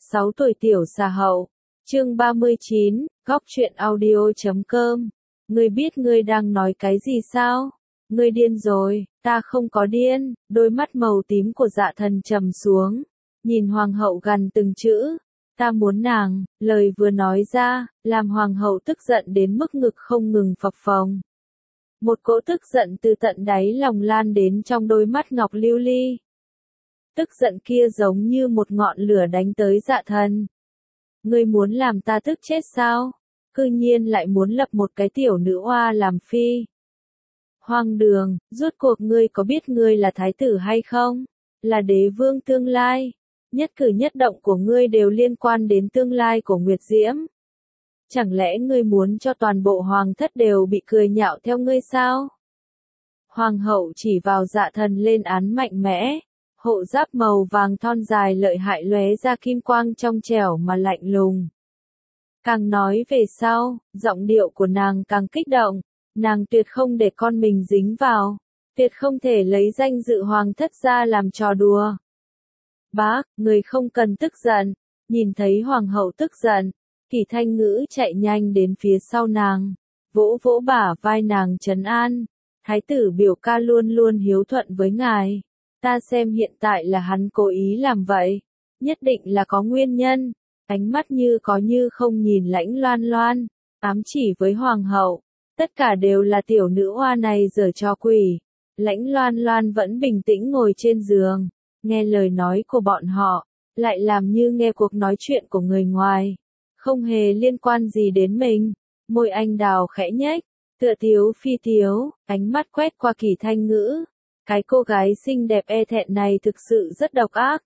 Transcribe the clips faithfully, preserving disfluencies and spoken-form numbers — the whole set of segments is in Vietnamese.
sáu tuổi tiểu xà hậu. Chương ba mươi chín, góc truyện audio chấm com. Ngươi biết ngươi đang nói cái gì sao? Ngươi điên rồi. Ta không có điên. Đôi mắt màu tím của Dạ Thần trầm xuống, nhìn hoàng hậu gằn từng chữ. Ta muốn nàng. Lời vừa nói ra, làm hoàng hậu tức giận đến mức ngực không ngừng phập phồng. Một cỗ tức giận từ tận đáy lòng lan đến trong đôi mắt ngọc lưu ly. Tức giận kia giống như một ngọn lửa đánh tới Dạ Thần. Ngươi muốn làm ta tức chết sao? Cư nhiên lại muốn lập một cái tiểu nữ oa làm phi. Hoang đường, rốt cuộc ngươi có biết ngươi là thái tử hay không? Là đế vương tương lai. Nhất cử nhất động của ngươi đều liên quan đến tương lai của Nguyệt Diễm. Chẳng lẽ ngươi muốn cho toàn bộ hoàng thất đều bị cười nhạo theo ngươi sao? Hoàng hậu chỉ vào Dạ Thần lên án mạnh mẽ. Hộ giáp màu vàng thon dài lợi hại lóe ra kim quang trong trẻo mà lạnh lùng. Càng nói về sau, giọng điệu của nàng càng kích động. Nàng tuyệt không để con mình dính vào. Tuyệt không thể lấy danh dự hoàng thất ra làm trò đùa. Bác, người không cần tức giận. Nhìn thấy hoàng hậu tức giận, Kỳ Thanh Ngữ chạy nhanh đến phía sau nàng, vỗ vỗ bả vai nàng trấn an. Thái tử biểu ca luôn luôn hiếu thuận với ngài. Ta xem hiện tại là hắn cố ý làm vậy. Nhất định là có nguyên nhân. Ánh mắt như có như không nhìn Lãnh Loan Loan, ám chỉ với hoàng hậu. Tất cả đều là tiểu nữ oa này giở trò quỷ. Lãnh Loan Loan vẫn bình tĩnh ngồi trên giường, nghe lời nói của bọn họ, lại làm như nghe cuộc nói chuyện của người ngoài. Không hề liên quan gì đến mình. Môi anh đào khẽ nhếch, tựa tiếu phi tiếu, ánh mắt quét qua Kỳ Thanh Ngữ. Cái cô gái xinh đẹp e thẹn này thực sự rất độc ác.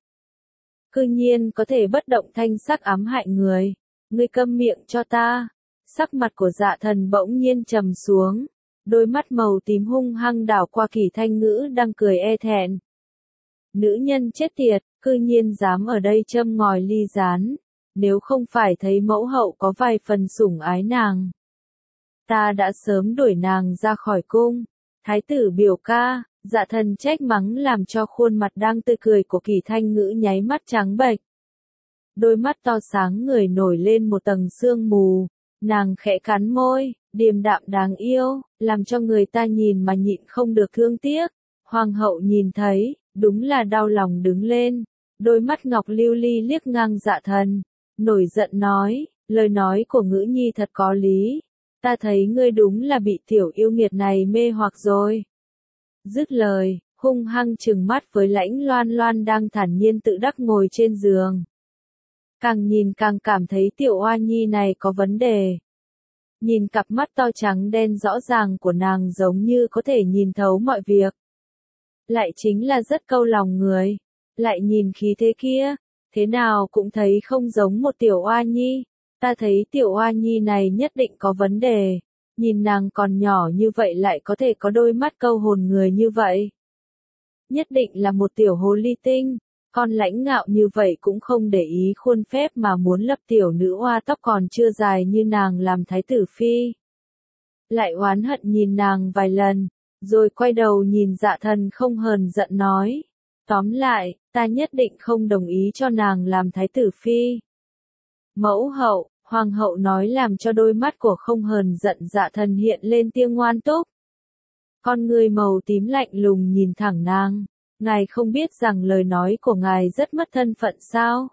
Cư nhiên có thể bất động thanh sắc ám hại người. Ngươi câm miệng cho ta. Sắc mặt của Dạ Thần bỗng nhiên trầm xuống. Đôi mắt màu tím hung hăng đảo qua Kỳ Thanh Ngữ đang cười e thẹn. Nữ nhân chết tiệt, cư nhiên dám ở đây châm ngòi ly gián. Nếu không phải thấy mẫu hậu có vài phần sủng ái nàng, ta đã sớm đuổi nàng ra khỏi cung. Thái tử biểu ca. Dạ Thần trách mắng làm cho khuôn mặt đang tươi cười của Kỳ Thanh Ngữ nháy mắt trắng bệch. Đôi mắt to sáng người nổi lên một tầng sương mù. Nàng khẽ cắn môi, điềm đạm đáng yêu, làm cho người ta nhìn mà nhịn không được thương tiếc. Hoàng hậu nhìn thấy, đúng là đau lòng đứng lên. Đôi mắt ngọc lưu ly liếc ngang Dạ Thần, nổi giận nói, lời nói của Ngữ nhi thật có lý. Ta thấy ngươi đúng là bị tiểu yêu nghiệt này mê hoặc rồi. Dứt lời, hung hăng trừng mắt với Lãnh Loan Loan đang thản nhiên tự đắc ngồi trên giường. Càng nhìn càng cảm thấy tiểu oa nhi này có vấn đề. Nhìn cặp mắt to trắng đen rõ ràng của nàng giống như có thể nhìn thấu mọi việc. Lại chính là rất câu lòng người. Lại nhìn khí thế kia, thế nào cũng thấy không giống một tiểu oa nhi. Ta thấy tiểu oa nhi này nhất định có vấn đề. Nhìn nàng còn nhỏ như vậy lại có thể có đôi mắt câu hồn người như vậy. Nhất định là một tiểu hồ ly tinh. Con Lãnh Ngạo như vậy cũng không để ý khuôn phép mà muốn lập tiểu nữ oa tóc còn chưa dài như nàng làm thái tử phi. Lại oán hận nhìn nàng vài lần, rồi quay đầu nhìn Dạ Thần không hờn giận nói. Tóm lại, ta nhất định không đồng ý cho nàng làm thái tử phi. Mẫu hậu. Hoàng hậu nói làm cho đôi mắt của không hờn giận Dạ Thần hiện lên tia ngoan túc. Con người màu tím lạnh lùng nhìn thẳng nàng. Ngài không biết rằng lời nói của ngài rất mất thân phận sao?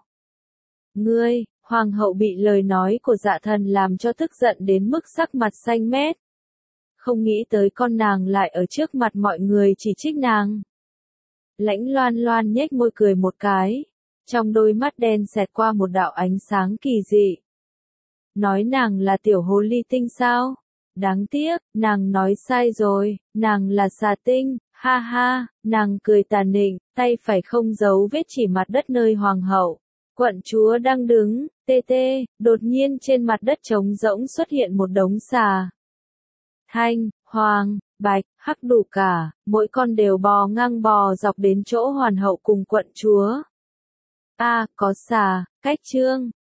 Ngươi, hoàng hậu bị lời nói của Dạ Thần làm cho tức giận đến mức sắc mặt xanh mét. Không nghĩ tới con nàng lại ở trước mặt mọi người chỉ trích nàng. Lãnh Loan Loan nhếch môi cười một cái. Trong đôi mắt đen xẹt qua một đạo ánh sáng kỳ dị. Nói nàng là tiểu hồ ly tinh sao? Đáng tiếc, nàng nói sai rồi, nàng là xà tinh, ha ha, nàng cười tà nịnh, tay phải không giấu vết chỉ mặt đất nơi hoàng hậu. Quận chúa đang đứng, tê tê, đột nhiên trên mặt đất trống rỗng xuất hiện một đống xà. Thanh, hoàng, bạch, hắc đủ cả, mỗi con đều bò ngang bò dọc đến chỗ hoàn hậu cùng quận chúa. A, à, có xà, cách trương.